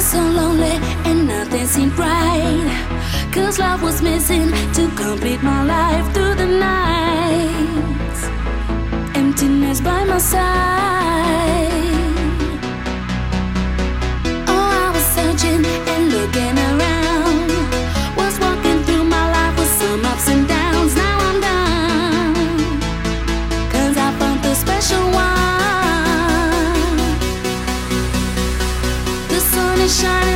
so lonely and nothing seemed right. 'Cause love was missing to complete my life through the nights. Emptiness by my side. Oh, I was searching and looking around. Was walking through my life with some ups and downs. Now I'm done, 'cause I found the special one. The sun is shining